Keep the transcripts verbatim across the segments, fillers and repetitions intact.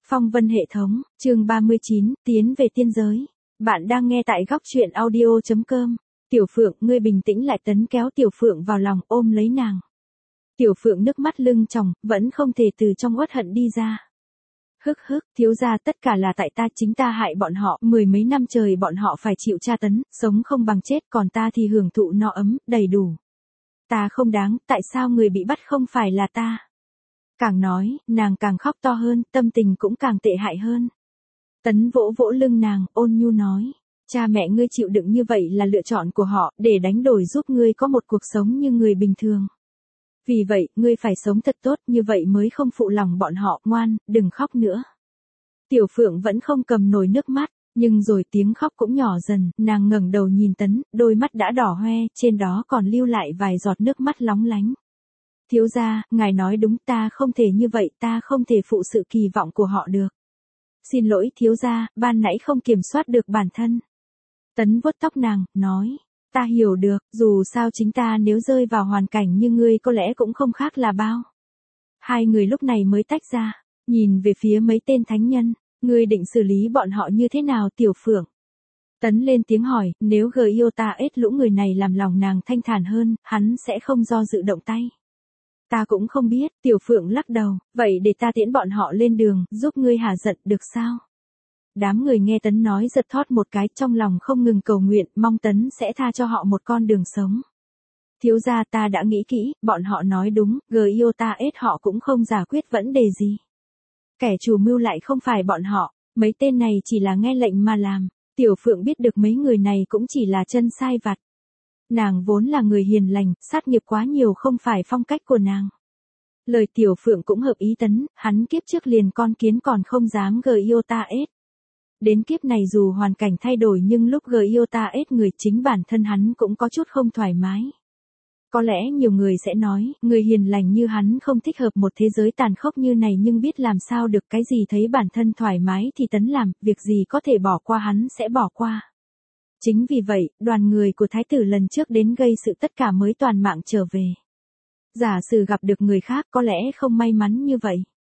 Phong vân hệ thống, chương ba mươi chín, tiến về tiên giới. Bạn đang nghe tại góc truyện audio chấm com. Tiểu Phượng, ngươi bình tĩnh lại. Tấn kéo Tiểu Phượng vào lòng, ôm lấy nàng. Tiểu Phượng nước mắt lưng tròng, vẫn không thể từ trong uất hận đi ra. Hức hức, thiếu gia, tất cả là tại ta, chính ta hại bọn họ, mười mấy năm trời bọn họ phải chịu tra tấn, sống không bằng chết, còn ta thì hưởng thụ no ấm, đầy đủ. Ta không đáng, tại sao người bị bắt không phải là ta? Càng nói, nàng càng khóc to hơn, tâm tình cũng càng tệ hại hơn. Tấn vỗ vỗ lưng nàng, ôn nhu nói, cha mẹ ngươi chịu đựng như vậy là lựa chọn của họ, để đánh đổi giúp ngươi có một cuộc sống như người bình thường. Vì vậy, ngươi phải sống thật tốt, như vậy mới không phụ lòng bọn họ. Ngoan, đừng khóc nữa. Tiểu Phượng vẫn không cầm nổi nước mắt, nhưng rồi tiếng khóc cũng nhỏ dần, nàng ngẩng đầu nhìn Tấn, đôi mắt đã đỏ hoe, trên đó còn lưu lại vài giọt nước mắt lóng lánh. Thiếu gia, ngài nói đúng, ta không thể như vậy, ta không thể phụ sự kỳ vọng của họ được. Xin lỗi thiếu gia, ban nãy không kiểm soát được bản thân. Tấn vuốt tóc nàng, nói, ta hiểu được, dù sao chính ta nếu rơi vào hoàn cảnh như ngươi có lẽ cũng không khác là bao. Hai người lúc này mới tách ra, nhìn về phía mấy tên thánh nhân, ngươi định xử lý bọn họ như thế nào? Tiểu Phượng. Tấn lên tiếng hỏi, nếu Giota ết lũ người này làm lòng nàng thanh thản hơn, hắn sẽ không do dự động tay. Ta cũng không biết. Tiểu Phượng lắc đầu, vậy để ta tiễn bọn họ lên đường, giúp ngươi hả giận, được sao? Đám người nghe Tấn nói giật thót một cái, trong lòng không ngừng cầu nguyện, mong Tấn sẽ tha cho họ một con đường sống. Thiếu gia, ta đã nghĩ kỹ, bọn họ nói đúng, Giota ết họ cũng không giải quyết vấn đề gì. Kẻ chủ mưu lại không phải bọn họ, mấy tên này chỉ là nghe lệnh mà làm. Tiểu Phượng biết được mấy người này cũng chỉ là chân sai vặt. Nàng vốn là người hiền lành, sát nghiệp quá nhiều không phải phong cách của nàng. Lời Tiểu Phượng cũng hợp ý Tấn, hắn kiếp trước liền con kiến còn không dám Giota ết. Đến kiếp này dù hoàn cảnh thay đổi nhưng lúc Giota ết người chính bản thân hắn cũng có chút không thoải mái. Có lẽ nhiều người sẽ nói, người hiền lành như hắn không thích hợp một thế giới tàn khốc như này, nhưng biết làm sao được, cái gì thấy bản thân thoải mái thì Tấn làm, việc gì có thể bỏ qua hắn sẽ bỏ qua. Chính vì vậy, đoàn người của thái tử lần trước đến gây sự tất cả mới toàn mạng trở về. Giả sử gặp được người khác có lẽ không may mắn như vậy.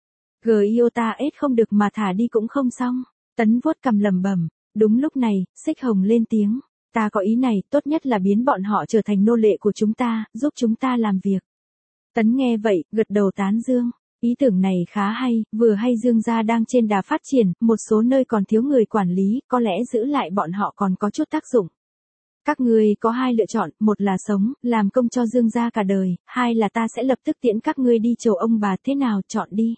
Giota ết không được mà thả đi cũng không xong. Tấn vuốt cằm lẩm bẩm. Đúng lúc này, Xích Hồng lên tiếng. Ta có ý này, tốt nhất là biến bọn họ trở thành nô lệ của chúng ta, giúp chúng ta làm việc. Tấn nghe vậy, gật đầu tán dương. Ý tưởng này khá hay, vừa hay Dương gia đang trên đà phát triển, một số nơi còn thiếu người quản lý, có lẽ giữ lại bọn họ còn có chút tác dụng. Các ngươi có hai lựa chọn, một là sống, làm công cho Dương gia cả đời, hai là ta sẽ lập tức tiễn các ngươi đi chầu ông bà, thế nào, chọn đi.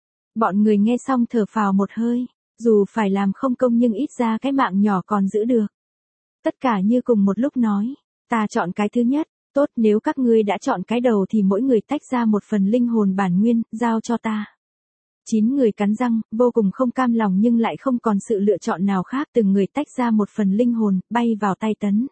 Bọn người nghe xong thở phào một hơi, dù phải làm không công nhưng ít ra cái mạng nhỏ còn giữ được. Tất cả như cùng một lúc nói, ta chọn cái thứ nhất. Tốt, nếu các ngươi đã chọn cái đầu thì mỗi người tách ra một phần linh hồn bản nguyên, giao cho ta. Chín người cắn răng, vô cùng không cam lòng nhưng lại không còn sự lựa chọn nào khác, từng người tách ra một phần linh hồn, bay vào tay Tấn.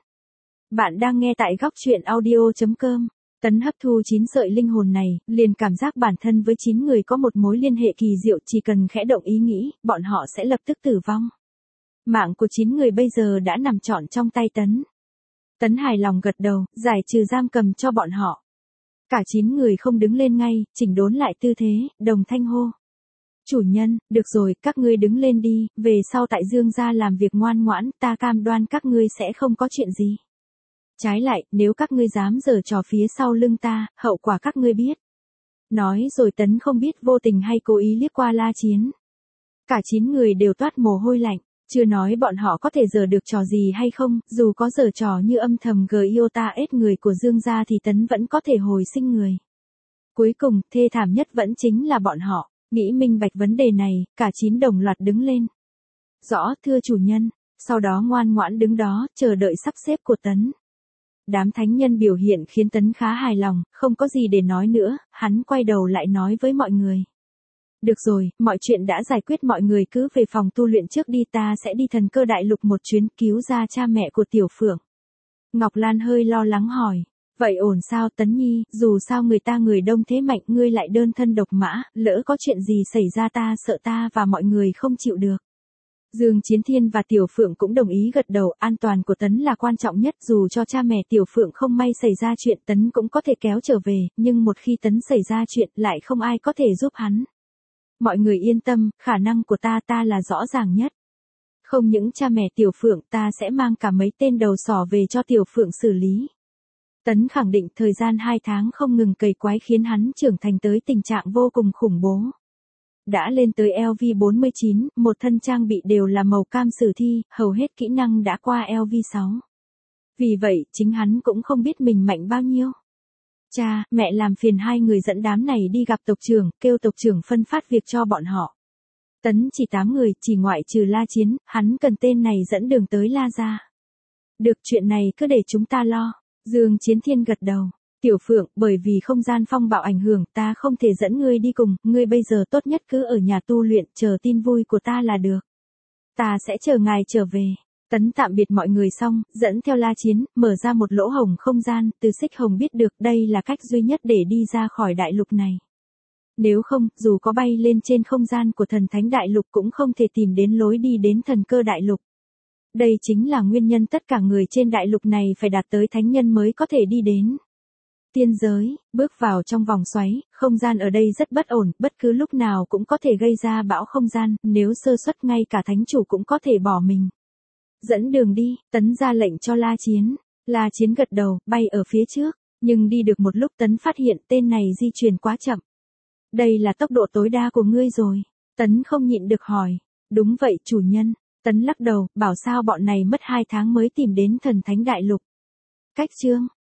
Bạn đang nghe tại góc truyện audio chấm com. Tấn hấp thu chín sợi linh hồn này, liền cảm giác bản thân với chín người có một mối liên hệ kỳ diệu, chỉ cần khẽ động ý nghĩ, bọn họ sẽ lập tức tử vong. Mạng của chín người bây giờ đã nằm trọn trong tay Tấn. Tấn hài lòng gật đầu, giải trừ giam cầm cho bọn họ. Cả chín người không đứng lên ngay, chỉnh đốn lại tư thế, đồng thanh hô. Chủ nhân, được rồi, các ngươi đứng lên đi, về sau tại Dương gia làm việc ngoan ngoãn, ta cam đoan các ngươi sẽ không có chuyện gì. Trái lại, nếu các ngươi dám giở trò phía sau lưng ta, hậu quả các ngươi biết. Nói rồi Tấn không biết vô tình hay cố ý liếc qua La Chiến. Cả chín người đều toát mồ hôi lạnh. Chưa nói bọn họ có thể giở được trò gì hay không, dù có giở trò như âm thầm Giota ết người của Dương gia thì Tấn vẫn có thể hồi sinh người. Cuối cùng, thê thảm nhất vẫn chính là bọn họ. Nghĩ minh bạch vấn đề này, cả chín đồng loạt đứng lên. Rõ, thưa chủ nhân. Sau đó ngoan ngoãn đứng đó, chờ đợi sắp xếp của Tấn. Đám thánh nhân biểu hiện khiến Tấn khá hài lòng, không có gì để nói nữa, hắn quay đầu lại nói với mọi người. Được rồi, mọi chuyện đã giải quyết, mọi người cứ về phòng tu luyện trước đi, ta sẽ đi Thần Cơ Đại Lục một chuyến cứu ra cha mẹ của Tiểu Phượng. Ngọc Lan hơi lo lắng hỏi, vậy ổn sao Tấn Nhi, dù sao người ta người đông thế mạnh, ngươi lại đơn thân độc mã, lỡ có chuyện gì xảy ra ta sợ ta và mọi người không chịu được. Dương Chiến Thiên và Tiểu Phượng cũng đồng ý gật đầu, an toàn của Tấn là quan trọng nhất, dù cho cha mẹ Tiểu Phượng không may xảy ra chuyện Tấn cũng có thể kéo trở về, nhưng một khi Tấn xảy ra chuyện lại không ai có thể giúp hắn. Mọi người yên tâm, khả năng của ta ta là rõ ràng nhất. Không những cha mẹ Tiểu Phượng, ta sẽ mang cả mấy tên đầu sỏ về cho Tiểu Phượng xử lý. Tấn khẳng định thời gian hai tháng không ngừng cày quái khiến hắn trưởng thành tới tình trạng vô cùng khủng bố. Đã lên tới L V bốn mươi chín, một thân trang bị đều là màu cam sử thi, hầu hết kỹ năng đã qua L V sáu. Vì vậy, chính hắn cũng không biết mình mạnh bao nhiêu. Cha, mẹ làm phiền hai người dẫn đám này đi gặp tộc trưởng, kêu tộc trưởng phân phát việc cho bọn họ. Tấn chỉ tám người, chỉ ngoại trừ La Chiến, hắn cần tên này dẫn đường tới La gia. Được, chuyện này cứ để chúng ta lo. Dương Chiến Thiên gật đầu. Tiểu Phượng, bởi vì không gian phong bạo ảnh hưởng, ta không thể dẫn ngươi đi cùng, ngươi bây giờ tốt nhất cứ ở nhà tu luyện, chờ tin vui của ta là được. Ta sẽ chờ ngài trở về. Tấn tạm biệt mọi người xong, dẫn theo La Chiến, mở ra một lỗ hổng không gian, từ Xích Hồng biết được đây là cách duy nhất để đi ra khỏi đại lục này. Nếu không, dù có bay lên trên không gian của thần thánh đại lục cũng không thể tìm đến lối đi đến thần cơ đại lục. Đây chính là nguyên nhân tất cả người trên đại lục này phải đạt tới thánh nhân mới có thể đi đến. Tiên giới, bước vào trong vòng xoáy, không gian ở đây rất bất ổn, bất cứ lúc nào cũng có thể gây ra bão không gian, nếu sơ suất ngay cả thánh chủ cũng có thể bỏ mình. Dẫn đường đi, Tấn ra lệnh cho La Chiến. La Chiến gật đầu, bay ở phía trước, nhưng đi được một lúc Tấn phát hiện tên này di chuyển quá chậm. Đây là tốc độ tối đa của ngươi rồi. Tấn không nhịn được hỏi. Đúng vậy chủ nhân. Tấn lắc đầu, bảo sao bọn này mất hai tháng mới tìm đến thần thánh đại lục. Cách chương